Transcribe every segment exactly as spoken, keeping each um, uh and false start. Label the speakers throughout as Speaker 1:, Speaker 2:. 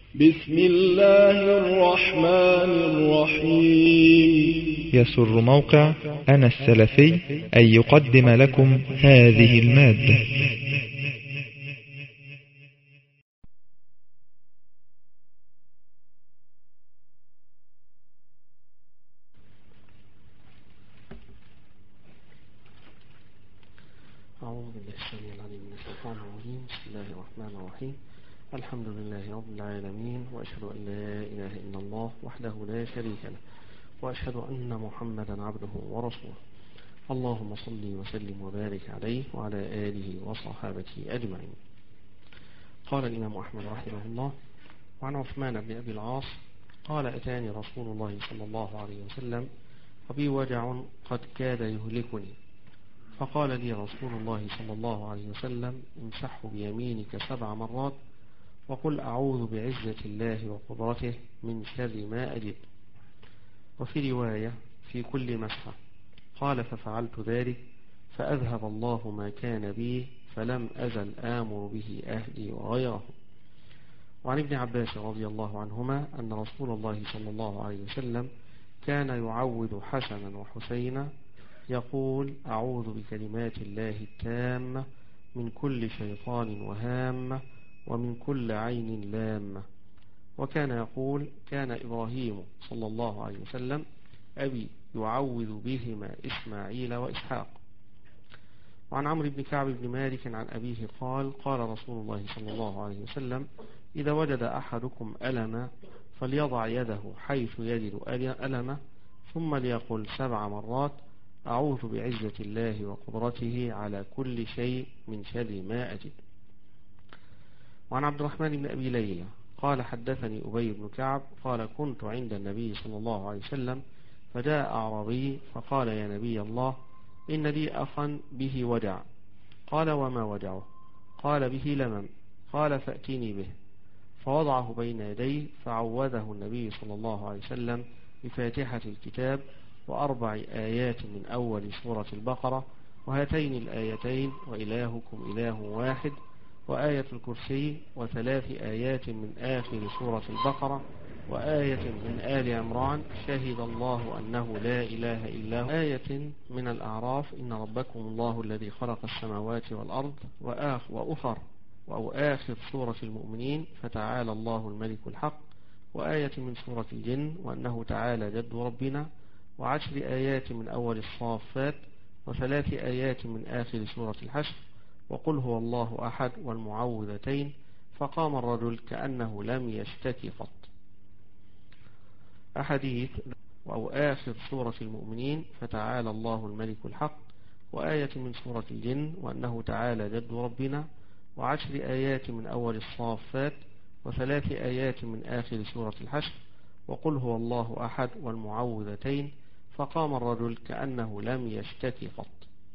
Speaker 1: بسم الله الرحمن الرحيم.
Speaker 2: يسر موقع أنا السلفي أن يقدم لكم هذه المادة.
Speaker 3: أعوذ بالله السميع العليم من الشيطان الرجيم. بسم الله الرحمن الرحيم. الحمد لله رب العالمين، وأشهد أن لا إله إلا الله وحده لا شريك له، وأشهد أن محمدا عبده ورسوله. اللهم صل وسلم وبارك عليه وعلى آله وصحابته أجمعين. قال الإمام أحمد رحمه الله: وعن عثمان بن أبي العاص قال: أتاني رسول الله صلى الله عليه وسلم وبي وجع قد كاد يهلكني، فقال لي رسول الله صلى الله عليه وسلم: امسحه بيمينك سبع مرات وقل أعوذ بعزة الله وقدرته من شر ما أجد. وفي رواية: في كل مسحة. قال: ففعلت ذلك فأذهب الله ما كان بي، فلم أزل آمر به أهلي وغيره. وعن ابن عباس رضي الله عنهما أن رسول الله صلى الله عليه وسلم كان يعوذ حسنا وحسينا يقول: أعوذ بكلمات الله التامة من كل شيطان وهامة ومن كل عين لامة. وكان يقول: كان إبراهيم صلى الله عليه وسلم أبي يعوذ بهما إسماعيل وإسحاق. وعن عمرو بن كعب بن مالك عن أبيه قال: قال رسول الله صلى الله عليه وسلم: إذا وجد أحدكم ألما فليضع يده حيث يجد ألمه، ثم ليقل سبع مرات: أعوذ بعزة الله وقدرته على كل شيء من شر ما أجد. وعن عبد الرحمن بن أبي ليلى قال: حدثني أبي بن كعب قال: كنت عند النبي صلى الله عليه وسلم فجاء أعرابي فقال: يا نبي الله، إن لي أخا به وجع. قال: وما وجعه؟ قال: به لمم. قال: فأتيني به. فوضعه بين يديه فعوذه النبي صلى الله عليه وسلم بفاتحة الكتاب وأربع آيات من أول سورة البقرة، وهاتين الآيتين: وإلهكم إله واحد، وآية الكرسي، وثلاث آيات من آخر سورة البقرة، وآية من آل عمران: شهد الله أنه لا إله إلا هو، آية من الأعراف: إن ربكم الله الذي خلق السماوات والأرض، وآخر وأخر أو آخر سورة المؤمنين: فتعالى الله الملك الحق، وآية من سورة الجن: وأنه تعالى جد ربنا، وعشر آيات من أول الصافات، وثلاث آيات من آخر سورة الحشر، وقل هو الله أحد، والمعوذتين. فقام الرجل كأنه لم يشتكي قط. أحاديث: أو آخر سورة المؤمنين: فتعالى الله الملك الحق، وآية من سورة الجن: وأنه تعالى جد ربنا، وعشر آيات من أول الصافات، وثلاث آيات من آخر سورة الحشر، وقل هو الله أحد، والمعوذتين. فقام الرجل كأنه لم يشتكي قط.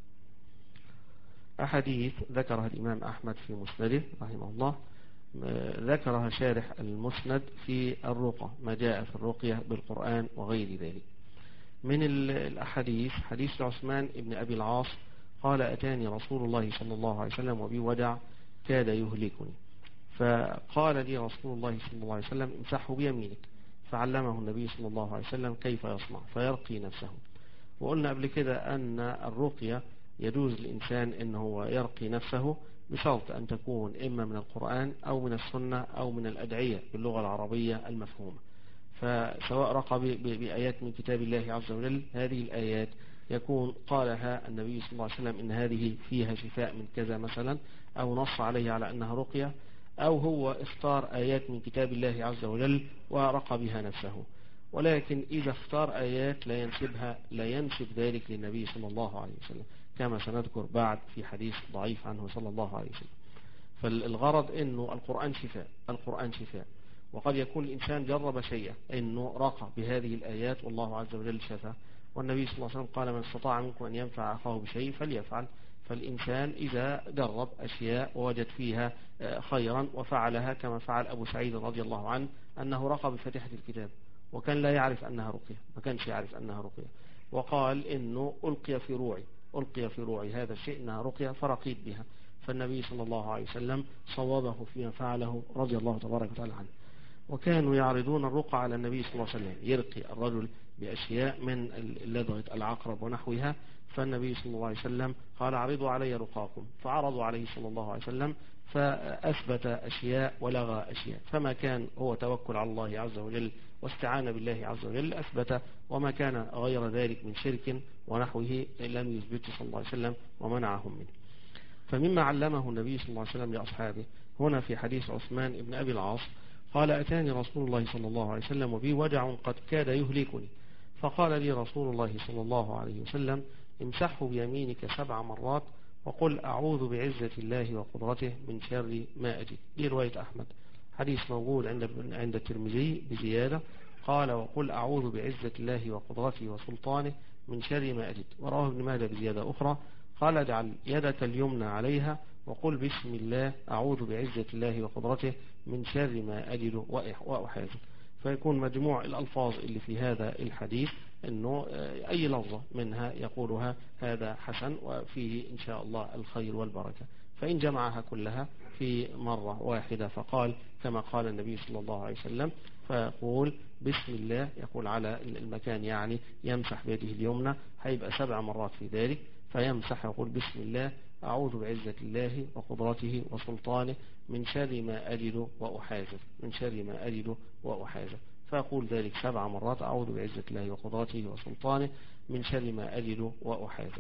Speaker 3: أحاديث ذكرها الإمام أحمد في مسنده رحمه الله، ذكرها شارح المسند في الرقى، ما جاء في الرقية بالقرآن وغير ذلك. من الأحاديث: حديث عثمان بن أبي العاص قال: أتاني رسول الله صلى الله عليه وسلم وبي وجع كاد يهلكني، فقال لي رسول الله صلى الله عليه وسلم: امسحه بيمينك. فعلمه النبي صلى الله عليه وسلم كيف يصنع فيرقي نفسه. وقلنا قبل كده أن الرقية يجوز للإنسان أنه هو يرقي نفسه بشرط أن تكون إما من القرآن أو من السنة أو من الأدعية باللغة العربية المفهومة. فسواء رقى بآيات من كتاب الله عز وجل، هذه الآيات يكون قالها النبي صلى الله عليه وسلم إن هذه فيها شفاء من كذا مثلا، أو نص عليه على أنها رقية، أو هو اختار آيات من كتاب الله عز وجل ورقى بها نفسه. ولكن إذا اختار آيات لا ينسبها لا ينسب ذلك للنبي صلى الله عليه وسلم، كما سنذكر بعد في حديث ضعيف عنه صلى الله عليه وسلم. فالغرض أنه القرآن شفاء، القرآن شفاء. وقد يكون الإنسان جرب شيئا أنه رقى بهذه الآيات والله عز وجل شفى، والنبي صلى الله عليه وسلم قال: من استطاع منكم أن ينفع أخاه بشيء فليفعل. فالإنسان إذا جرب أشياء ووجد فيها خيرا وفعلها، كما فعل أبو سعيد رضي الله عنه أنه رقى بفاتحة الكتاب وكان لا يعرف أنها رقية، ما كانش يعرف أنها رقية، وقال إنه ألقي في روعي ألقي في روعي هذا الشيء أنها رقية فرقيت بها. فالنبي صلى الله عليه وسلم صوابه فيما فعله رضي الله تبارك وتعالى عنه. وكانوا يعرضون الرقى على النبي صلى الله عليه وسلم، يرقي الرجل بأشياء من لدغة العقرب ونحوها، فالنبي صلى الله عليه وسلم قال عرضوا علي رقاكم، فعرضوا عليه صلى الله عليه وسلم فأثبت أشياء ولغى أشياء، فما كان هو توكل على الله عز وجل واستعان بالله عز وجل أثبت، وما كان غير ذلك من شرك ونحوه لم يثبته صلى الله عليه وسلم ومنعهم منه. فمما علمه النبي صلى الله عليه وسلم لأصحابه هنا في حديث عثمان بن أبي العاص قال أتاني رسول الله صلى الله عليه وسلم وبي وجع قد كاد يهلكني، فقال لي رسول الله صلى الله عليه وسلم امسحه بيمينك سبع مرات وقل أعوذ بعزة الله وقدرته من شر ما أجد. دي رواية أحمد، حديث موجود عند عند الترمذي بزيادة قال وقل أعوذ بعزة الله وقدرته وسلطانه من شر ما أجد. ورواه ابن ماجه بزيادة أخرى قال اجعل يدك اليمنى عليها وقل بسم الله أعوذ بعزة الله وقدرته من شر ما أجد وأحاذر. فيكون مجموع الألفاظ اللي في هذا الحديث أنه أي لفظة منها يقولها هذا حسن وفيه إن شاء الله الخير والبركة. فإن جمعها كلها في مرة واحدة فقال كما قال النبي صلى الله عليه وسلم، فيقول بسم الله، يقول على المكان يعني يمسح بيده اليمنى، هيبقى سبع مرات في ذلك، فيمسح يقول بسم الله أعوذ بعزة الله وقدرته وسلطانه من شر ما أجد وأحاذر، من شر ما أجد وأحاذر. فأقول ذلك سبع مرات أعوذ بعزة الله وقدرته وسلطانه من شر ما أجد وأحاذر.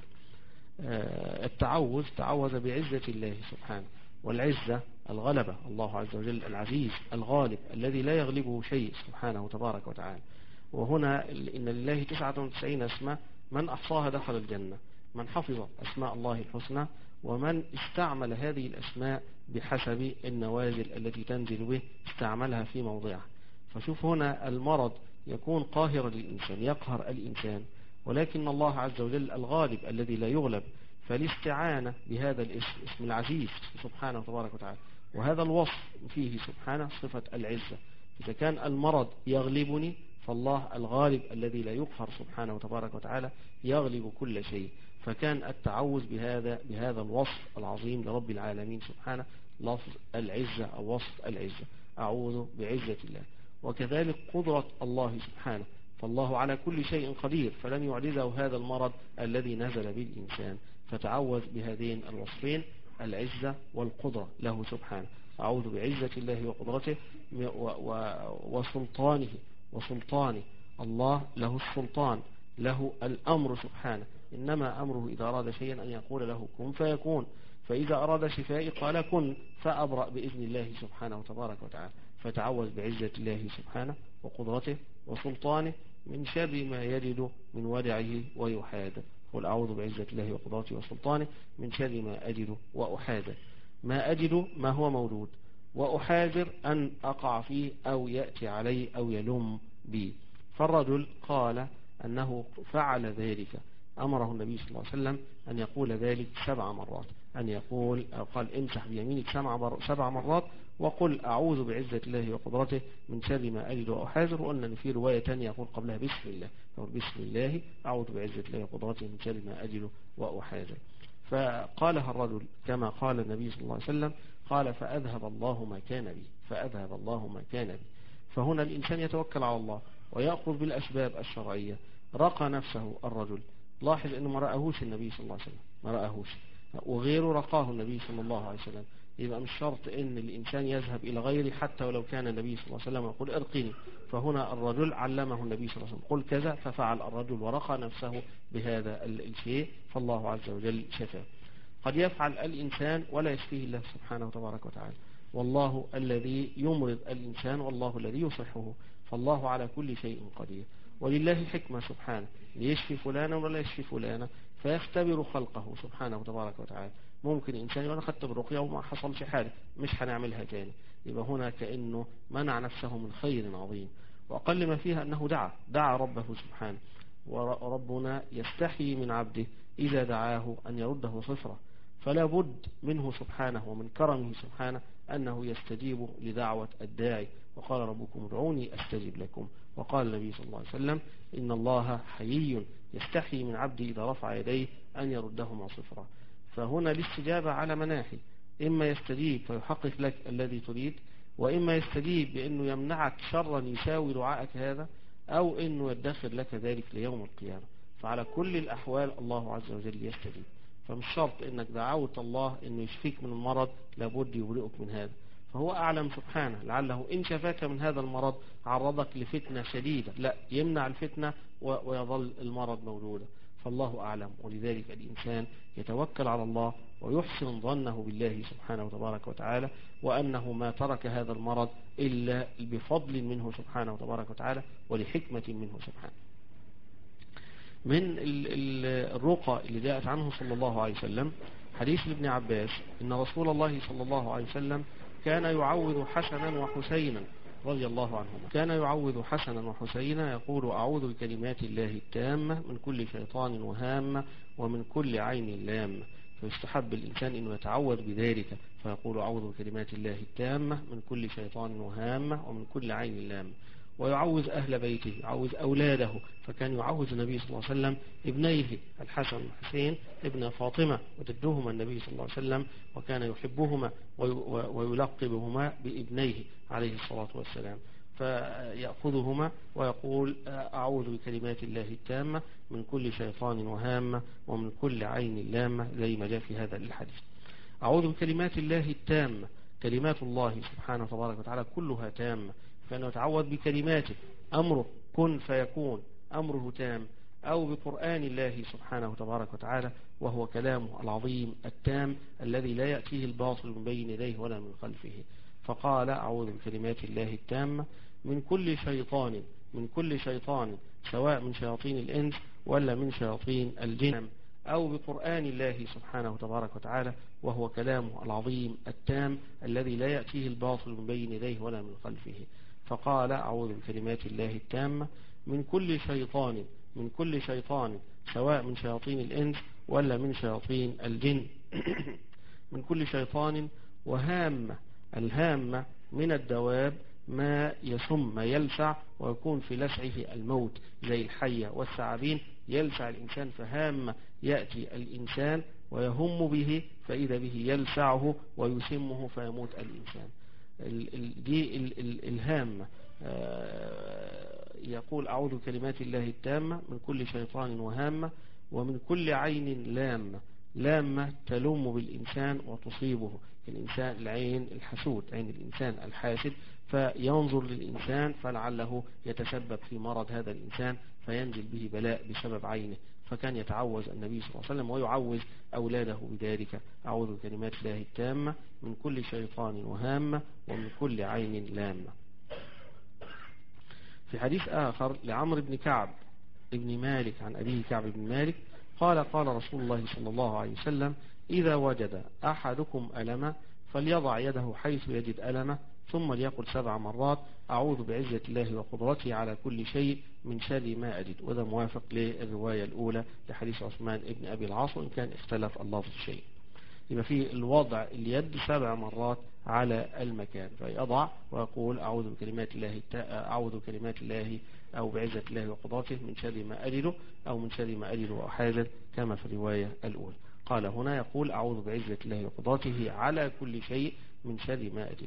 Speaker 3: التعوذ تعوذ بعزة الله سبحانه، والعزة الغلبة، الله عز وجل العزيز الغالب الذي لا يغلبه شيء سبحانه تبارك وتعالى. وهنا إن لله تسعة وتسعين اسما من أحصاها دخل الجنة، من حفظ أسماء الله الحسنى ومن استعمل هذه الأسماء بحسب النوازل التي تنزل به استعملها في موضعها. فشوف هنا المرض يكون قاهرا للإنسان، يقهر الإنسان، ولكن الله عز وجل الغالب الذي لا يغلب، فالاستعانة بهذا الاسم اسم العزيز سبحانه تبارك وتعالى، وهذا الوصف فيه سبحانه صفة العزة. إذا كان المرض يغلبني فالله الغالب الذي لا يقهر سبحانه تبارك وتعالى يغلب كل شيء. فكان التعوذ بهذا بهذا الوصف العظيم لرب العالمين سبحانه لفظ العزة أو وصف العزة، أعوذ بعزة الله. وكذلك قدرة الله سبحانه، فالله على كل شيء قدير، فلن يعجزه هذا المرض الذي نزل بالإنسان. فتعوذ بهذين الوصفين العزة والقدرة له سبحانه، أعوذ بعزة الله وقدرته وسلطانه وسلطانه. الله له السلطان، له الأمر سبحانه، إنما أمره إذا أراد شيئا أن يقول له كن فيكون، فإذا أراد شفائي قال كن فأبرأ بإذن الله سبحانه وتبارك وتعالى. فتعوذ بعزة الله سبحانه وقدرته وسلطانه من شر ما يجد من ودعه ويحاذر. قل أعوذ بعزة الله وقدرته وسلطانه من شر ما أجد وأحاذر. ما أجد ما هو موجود، وأحاذر أن أقع فيه أو يأتي علي أو يلم بي. فالرجل قال أنه فعل ذلك، أمره النبي صلى الله عليه وسلم أن يقول ذلك سبع مرات، أن يقول أو قال امسح بيمينك سبع مرات وقل أعوذ بعزة الله وقدرته من شر ما أجد وأحاذر. وأن في رواية ثانية يقول قبلها بسم الله، يقول بسم الله أعوذ بعزة الله وقدرته من شر ما أجد وأحاذر. فقالها الرجل كما قال النبي صلى الله عليه وسلم، قال فأذهب الله ما كان بي، فأذهب الله ما كان بي. فهنا الإنسان يتوكل على الله ويأخذ بالأسباب الشرعية. رقى نفسه الرجل، لاحظ أنه ما رأهوش النبي صلى الله عليه وسلم، ما رأهوش، وغيره رقاه النبي صلى الله عليه وسلم. يبقى مش شرط أن الإنسان يذهب إلى غيره حتى ولو كان النبي صلى الله عليه وسلم يقول ارقني. فهنا الرجل علمه النبي صلى الله عليه وسلم قل كذا، ففعل الرجل ورقى نفسه بهذا الشيء، فالله عز وجل شفاه. قد يفعل الإنسان ولا يشفيه الله سبحانه وتبارك وتعالى، والله الذي يمرض الإنسان والله الذي يصحه، فالله على كل شيء قدير. ولله حكمة سبحانه ليشفي فلانا ولا يشفي فلانا، فيختبر خلقه سبحانه وتبارك وتعالى. ممكن إنسان يقول أنا خدت بالرقية وما حصلش حاجة مش هنعملها تاني، يبقى هنا كأنه منع نفسه من خير عظيم. وأقل ما فيها أنه دعا دعا ربه سبحانه، وربنا يستحي من عبده إذا دعاه أن يرده صفرة، فلا بد منه سبحانه ومن كرمه سبحانه أنه يستجيب لدعوة الداعي. وقال ربكم ادعوني أستجب لكم. وقال النبي صلى الله عليه وسلم إن الله حيي يستحي من عبده إذا رفع يديه أن يردهما صفرا. فهنا الاستجابة على مناحي، إما يستجيب فيحقق لك الذي تريد، وإما يستجيب بأنه يمنعك شرا يساوي دعائك هذا، أو أنه يدخر لك ذلك ليوم القيامة. فعلى كل الأحوال الله عز وجل يستجيب. فمش شرط أنك دعوت الله أنه يشفيك من المرض لابد يبرئك من هذا، فهو أعلم سبحانه. لعله إن شفاك من هذا المرض عرضك لفتنة شديدة، لا يمنع الفتنة ويظل المرض موجودا، فالله أعلم. ولذلك الإنسان يتوكل على الله ويحسن ظنه بالله سبحانه وتبارك وتعالى، وأنه ما ترك هذا المرض إلا بفضل منه سبحانه وتبارك وتعالى ولحكمة منه سبحانه. من الرقى اللي جاءت عنه صلى الله عليه وسلم حديث ابن عباس إن رسول الله صلى الله عليه وسلم كان يعوذ حسنا وحسينا رضي الله عنهما، كان يعوذ حسنا وحسينا يقول أعوذ بكلمات الله التامة من كل شيطان وهامة ومن كل عين لامة. فيستحب الإنسان أنه يتعوذ بذلك، فيقول أعوذ بكلمات الله التامة من كل شيطان وهامة ومن كل عين لامة. ويعوذ أهل بيته، يعوذ أولاده، فكان يعوذ النبي صلى الله عليه وسلم ابنيه الحسن والحسين ابن فاطمة وجدهما النبي صلى الله عليه وسلم، وكان يحبهما ويلقبهما بابنيه عليه الصلاة والسلام. فيأخذهما ويقول أعوذ بكلمات الله التامة من كل شيطان وهامة ومن كل عين لامة، زي ما جاء في هذا الحديث. أعوذ بكلمات الله التامة، كلمات الله سبحانه وتبارك وتعالى كلها تامة، فأنه يتعوذ بكلماته، أمره كن فيكون، أمره تام، أو بقرآن الله سبحانه وتبارك وتعالى وهو كلامه العظيم التام الذي لا يأتيه الباطل من بين يديه ولا من خلفه. فقال أعوذ بكلمات الله التامة من كل شيطان، من كل شيطان سواء من شياطين الإنس ولا من شياطين الجن، أو بقرآن الله سبحانه وتبارك وتعالى وهو كلامه العظيم التام الذي لا يأتيه الباطل من بين يديه ولا من خلفه. فقال أعوذ بكلمات الله التامة من كل شيطان، من كل شيطان سواء من شياطين الإنس ولا من شياطين الجن من كل شيطان وهامة. الهامة من الدواب ما يسم، ما يلسع ويكون في لسعه الموت، زي الحية والثعابين يلسع الإنسان، فهامة يأتي الإنسان ويهم به فإذا به يلسعه ويسمه فيموت الإنسان. دي الهامة. يقول أعوذ بكلمات الله التامة من كل شيطان وهامة ومن كل عين لامة. لامة تلوم بالإنسان وتصيبه، الإنسان العين الحسود، عين الإنسان الحاسد، فينظر للإنسان فلعله يتسبب في مرض هذا الإنسان فينزل به بلاء بسبب عينه. فكان يتعوذ النبي صلى الله عليه وسلم ويعوذ أولاده بذلك، أعوذ بكلمات الله التامة من كل شيطان وهامة ومن كل عين لامة. في حديث آخر لعمرو بن كعب ابن مالك عن أبيه كعب بن مالك قال قال رسول الله صلى الله عليه وسلم إذا وجد أحدكم ألما فليضع يده حيث يجد ألمه ثم ليقل سبع مرات أعوذ بعزة الله وقدرته على كل شيء من شر ما أجد. وده موافق للرواية الأولى لحديث عثمان ابن أبي العاص، وإن كان اختلف الله في الشيء. يبقى في الوضع اليد سبع مرات على المكان، فيضع ويقول أعوذ بكلمات الله أعوذ بكلمات الله أو بعزة الله وقدرته من شر ما أجده أو من شر ما أجده وأحاذر، كما في الرواية الأولى. قال هنا يقول أعوذ بعزة الله وقدرته على كل شيء من شر ما أجده.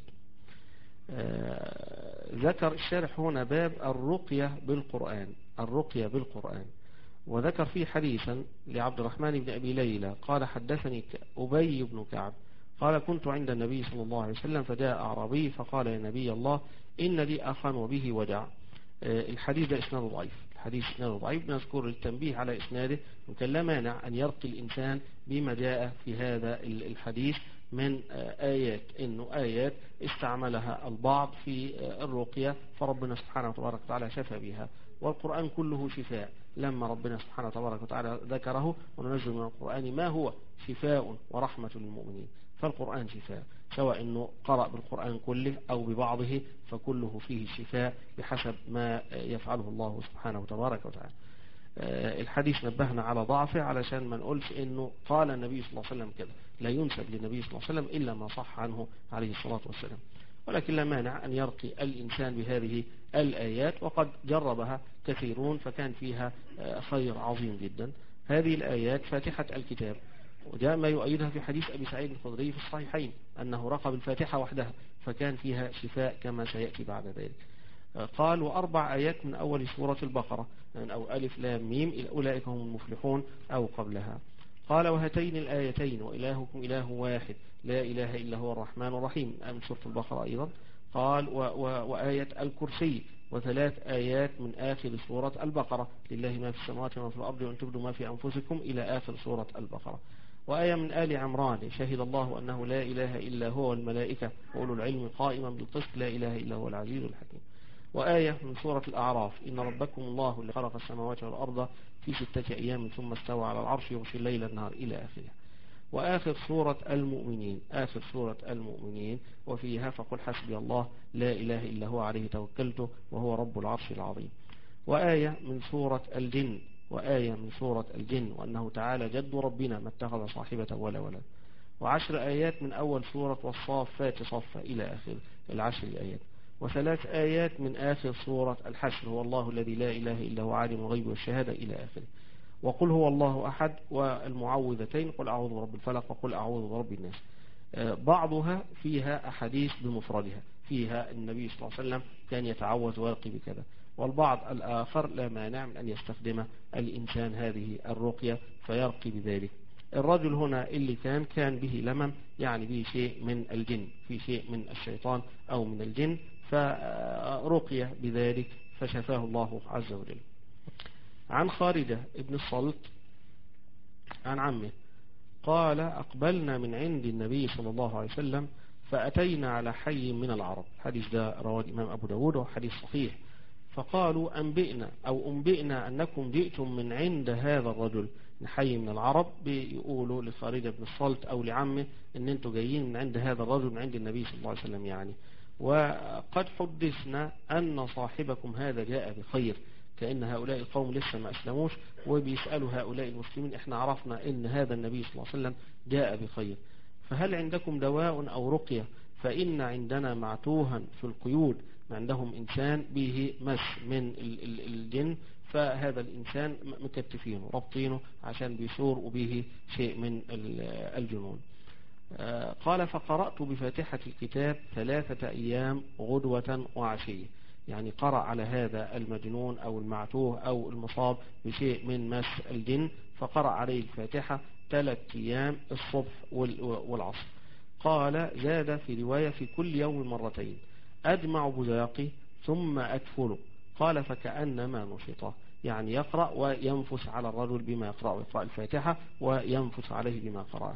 Speaker 3: آه ذكر الشارح هنا باب الرقية بالقرآن، الرقية بالقرآن، وذكر فيه حديثا لعبد الرحمن بن أبي ليلى قال حدثني أبي بن كعب قال كنت عند النبي صلى الله عليه وسلم فجاء أعرابي فقال يا نبي الله إن لي أخا وبه وجع. الحديث ده إسناده ضعيف، الحديث إسناده ضعيف، نذكر التنبيه على إسناده، وكان لا مانع أن يرقي الإنسان بما جاء في هذا الحديث من آيات، إنه آيات استعملها البعض في الرقية فربنا سبحانه وتبارك وتعالى شفى بها، والقرآن كله شفاء. لما ربنا سبحانه وتبارك وتعالى ذكره وننزل من القرآن ما هو شفاء ورحمة للمؤمنين، فالقرآن شفاء، سواء أنه قرأ بالقرآن كله أو ببعضه فكله فيه شفاء بحسب ما يفعله الله سبحانه وتبارك وتعالى. الحديث نبهنا على ضعفه علشان ما نقولش انه قال النبي صلى الله عليه وسلم كده، لا ينسب للنبي صلى الله عليه وسلم إلا ما صح عنه عليه الصلاة والسلام، ولكن لا مانع أن يرقي الإنسان بهذه الآيات، وقد جربها كثيرون فكان فيها خير عظيم جدا. هذه الآيات فاتحة الكتاب، وجاء ما يؤيدها في حديث أبي سعيد الخدري في الصحيحين أنه رقى بالفاتحة وحدها فكان فيها شفاء كما سيأتي بعد ذلك. قال وأربع آيات من أول سورة البقرة أو ألف لام ميم إلى أولئك هم المفلحون أو قبلها. قال وهاتين الآيتين وإلهكم إله واحد لا إله إلا هو الرحمن الرحيم من سورة البقرة أيضا. قال و و وآية الكرسي وثلاث آيات من آخر سورة البقرة لله ما في السماوات وما في الأرض وأن تبدوا ما في أنفسكم إلى آخر سورة البقرة. وآية من آل عمران شهد الله أنه لا إله إلا هو والملائكة وأولو العلم قائما بالقسط لا إله إلا هو العزيز الحكيم. وآية من سورة الأعراف إن ربكم الله اللي خلق السماوات والأرض في ستة أيام ثم استوى على العرش يغشي الليل النهار إلى آخره. وآخر سورة المؤمنين آخر سورة المؤمنين وفيها فقل حسبي الله لا إله إلا هو عليه توكلته وهو رب العرش العظيم. وآية من سورة الجن وآية من سورة الجن وأنه تعالى جد ربنا ما اتخذ صاحبة ولا ولد. وعشر آيات من أول سورة والصافات صفا إلى آخر العشر آيات. وثلاث آيات من آخر سورة الحشر هو الله الذي لا إله إلا هو عالم الغيب والشهادة إلى آخره. وقل هو الله أحد والمعوذتين قل أعوذ برب الفلق وقل أعوذ برب الناس. بعضها فيها أحاديث بمفردها فيها النبي صلى الله عليه وسلم كان يتعوذ ويرقي بكذا. والبعض الآخر لا مانع من أن يستخدم الإنسان هذه الرقية فيرقي بذلك. الرجل هنا اللي كان كان به لمم يعني به شيء من الجن في شيء من الشيطان أو من الجن فرقي بذلك فشفاه الله عز وجل. عن خارجة ابن الصلت عن عمه قال أقبلنا من عند النبي صلى الله عليه وسلم فأتينا على حي من العرب. حديث ده رواه الإمام أبو داود وحديث صحيح. فقالوا أنبئنا أو أنبئنا أنكم جئتم من عند هذا الرجل من حي من العرب. بيقولوا لخارجة بن الصلت أو لعمه أن أنتم جايين من عند هذا الرجل من عند النبي صلى الله عليه وسلم يعني. وقد حدثنا أن صاحبكم هذا جاء بخير كأن هؤلاء القوم لسه ما أسلموش وبيسألوا هؤلاء المسلمين إحنا عرفنا أن هذا النبي صلى الله عليه وسلم جاء بخير فهل عندكم دواء أو رقية فإن عندنا معتوها في القيود عندهم إنسان به مس من الجن فهذا الإنسان مكتفينه ربطينه عشان بيثور وبه شيء من الجنون. قال فقرأت بفاتحة الكتاب ثلاثة أيام غدوة وعشية يعني قرأ على هذا المجنون أو المعتوه أو المصاب بشيء من مس الجن فقرأ عليه الفاتحة ثلاث أيام الصبح والعصر. قال زاد في رواية في كل يوم مرتين أجمع بزاقي ثم أكفله. قال فكأنما نشطه يعني يقرأ وينفس على الرجل بما يقرأ يقرأ الفاتحة وينفس عليه بما قرأه.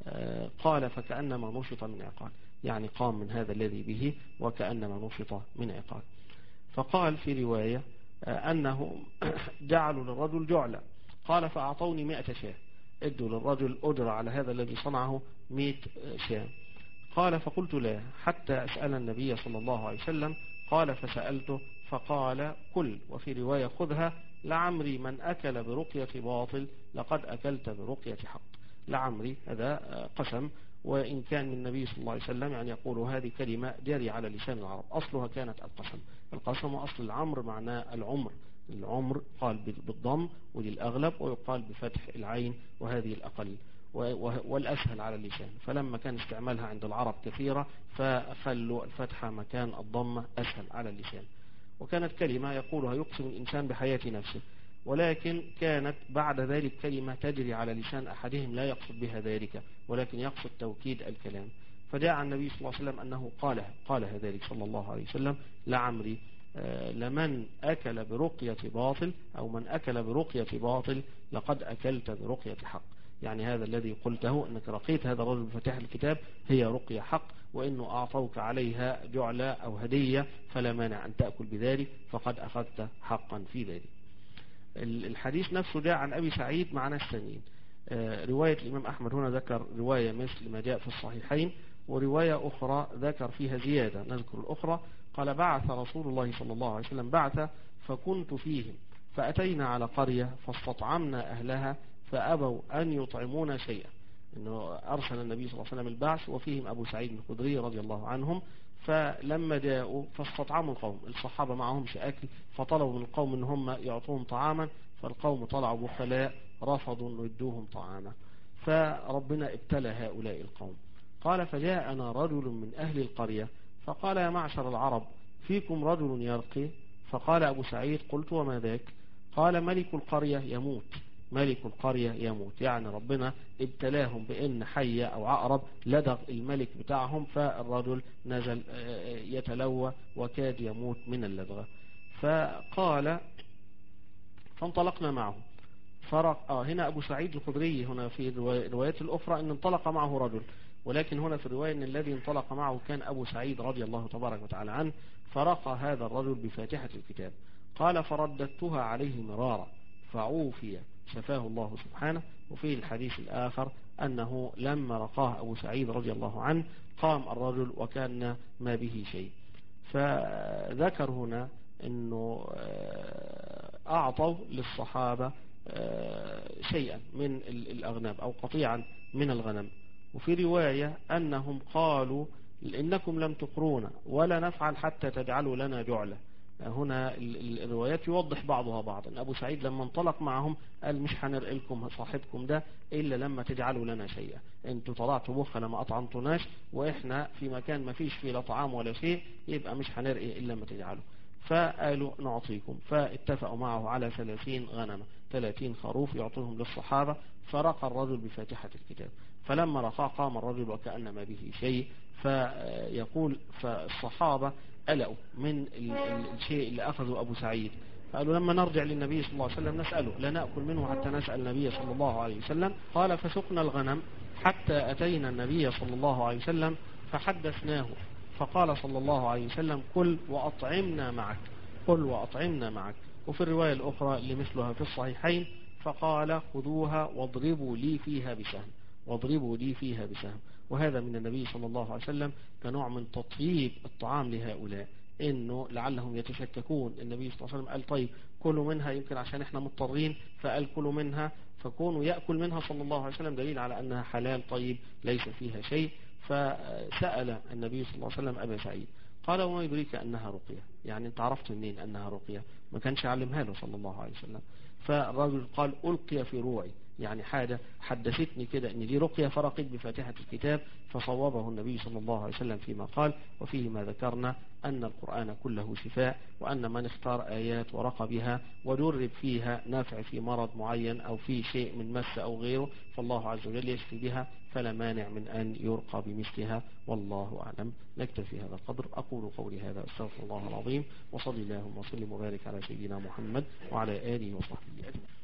Speaker 3: قال فكأنما نشط من عقال يعني قام من هذا الذي به وكأنما نشط من عقال. فقال في رواية أنه جعلوا للرجل جعلا. قال فأعطوني مئة شاة ادوا للرجل أجر على هذا الذي صنعه مئة شاة. قال فقلت لا حتى أسأل النبي صلى الله عليه وسلم. قال فسألته فقال كل وفي رواية خذها لعمري من أكل برقية باطل لقد أكلت برقية حق. لعمري هذا قسم وإن كان من النبي صلى الله عليه وسلم يعني يقول هذه كلمة جارية على لسان العرب أصلها كانت القسم. القسم أصل العمر معناه العمر. العمر قال بالضم وللأغلب ويقال بفتح العين وهذه الأقل والأسهل على اللسان فلما كان استعمالها عند العرب كثيرة فخلوا الفتحة مكان الضمة أسهل على اللسان. وكانت كلمة يقولها يقسم الإنسان بحياة نفسه ولكن كانت بعد ذلك كلمة تجري على لسان أحدهم لا يقصد بها ذلك ولكن يقصد توكيد الكلام. فجاء عن النبي صلى الله عليه وسلم أنه قالها قالها ذلك صلى الله عليه وسلم لعمري لمن أكل برقية باطل أو من أكل برقية باطل لقد أكلت برقية حق يعني هذا الذي قلته أنك رقيت هذا الرجل بفتح الكتاب هي رقية حق وإنه أعطوك عليها جعلة أو هدية فلا مانع أن تأكل بذلك فقد أخذت حقا في ذلك. الحديث نفسه جاء عن أبي سعيد مع ناس ثانيين. رواية الإمام أحمد هنا ذكر رواية مثل ما جاء في الصحيحين ورواية أخرى ذكر فيها زيادة نذكر الأخرى. قال بعث رسول الله صلى الله عليه وسلم بعث فكنت فيهم فأتينا على قرية فاستطعمنا أهلها فأبوا أن يطعمونا شيئا. إنه أرسل النبي صلى الله عليه وسلم البعث وفيهم أبو سعيد الخدري رضي الله عنهم فلما جاءوا فاستطعموا القوم الصحابة معهمش أكل فطلبوا من القوم إن هم يعطوهم طعاما فالقوم طلعوا بخلاء رفضوا أن يدوهم طعاما فربنا ابتلى هؤلاء القوم. قال فجاءنا رجل من أهل القرية فقال يا معشر العرب فيكم رجل يرقي؟ فقال أبو سعيد قلت وما ذاك؟ قال ملك القرية يموت. ملك القرية يموت، يعني ربنا ابتلاهم بأن حية أو عقرب لدغ الملك بتاعهم، فالرجل نزل يتلوى وكاد يموت من اللدغة. فقال فانطلقنا معه فرق آه هنا أبو سعيد الخدري هنا في الروايات الأخرى أن انطلق معه رجل، ولكن هنا في الرواية أن الذي انطلق معه كان أبو سعيد رضي الله تبارك وتعالى عنه. فرقى هذا الرجل بفاتحة الكتاب. قال فرددتها عليه مرارا فعوفي شفاه الله سبحانه. وفي الحديث الآخر أنه لما رقاه أبو سعيد رضي الله عنه قام الرجل وكان ما به شيء. فذكر هنا أنه أعطوا للصحابة شيئا من الأغنام أو قطيعا من الغنم. وفي رواية أنهم قالوا إنكم لم تقرونا ولا نفعل حتى تجعلوا لنا جعلة. هنا الروايات يوضح بعضها بعض. أن أبو سعيد لما انطلق معهم قال مش هنرقي لكم صاحبكم ده إلا لما تجعلوا لنا شيئا، انتوا طلعتوا بخ لما أطعمتوناش، وإحنا في مكان ما فيش فيه لا طعام ولا شيء، يبقى مش هنرقي إلا ما تجعلوا. فقالوا نعطيكم. فاتفقوا معه على ثلاثين غنمة، ثلاثين خروف يعطوهم للصحابة. فرقى الرجل بفاتحة الكتاب. فلما رقى قام الرجل وكأن ما به شيء. فيقول فالصحابة قلقوا من الشيء اللي أخذوا أبو سعيد، قالوا لما نرجع للنبي صلى الله عليه وسلم نسأله، لا نأكل منه حتى نسأل النبي صلى الله عليه وسلم. قال فسقنا الغنم حتى أتينا النبي صلى الله عليه وسلم فحدثناه، فقال صلى الله عليه وسلم كل وأطعمنا معك، قل وأطعمنا معك. وفي الرواية الأخرى اللي مثلها في الصحيحين فقال خذوها واضربوا لي فيها بسهم، واضربوا لي فيها بسهم. وهذا من النبي صلى الله عليه وسلم كنوع من تطييب الطعام لهؤلاء، انه لعلهم يتشككون. النبي صلى الله عليه وسلم قال طيب كلوا منها، يمكن عشان احنا مضطرين، فقال كلوا منها، فكونوا يأكل منها صلى الله عليه وسلم دليل على انها حلال طيب ليس فيها شيء. فسأل النبي صلى الله عليه وسلم أبا سعيد قال وما يدريك أنها رقية؟ يعني انت عرفت منين أنها رقية؟ ما كانش علمها له صلى الله عليه وسلم. فالرجل قال ألقي في روعي، يعني حاجة حدثتني كده ان دي رقية، فرقت بفاتحة الكتاب. فصوبه النبي صلى الله عليه وسلم فيما قال. وفيه ما ذكرنا أن القرآن كله شفاء، وأن من اختار آيات ورقى بها وجرب فيها نافع في مرض معين أو في شيء من مس أو غيره فالله عز وجل يشفي بها، فلا مانع من أن يرقى بمثلها. والله أعلم. نكتفي هذا القدر. أقول قولي هذا أستغفر الله العظيم، وصلي اللهم وسلم وبارك على سيدنا محمد وعلى آله وصحبه أجمعين.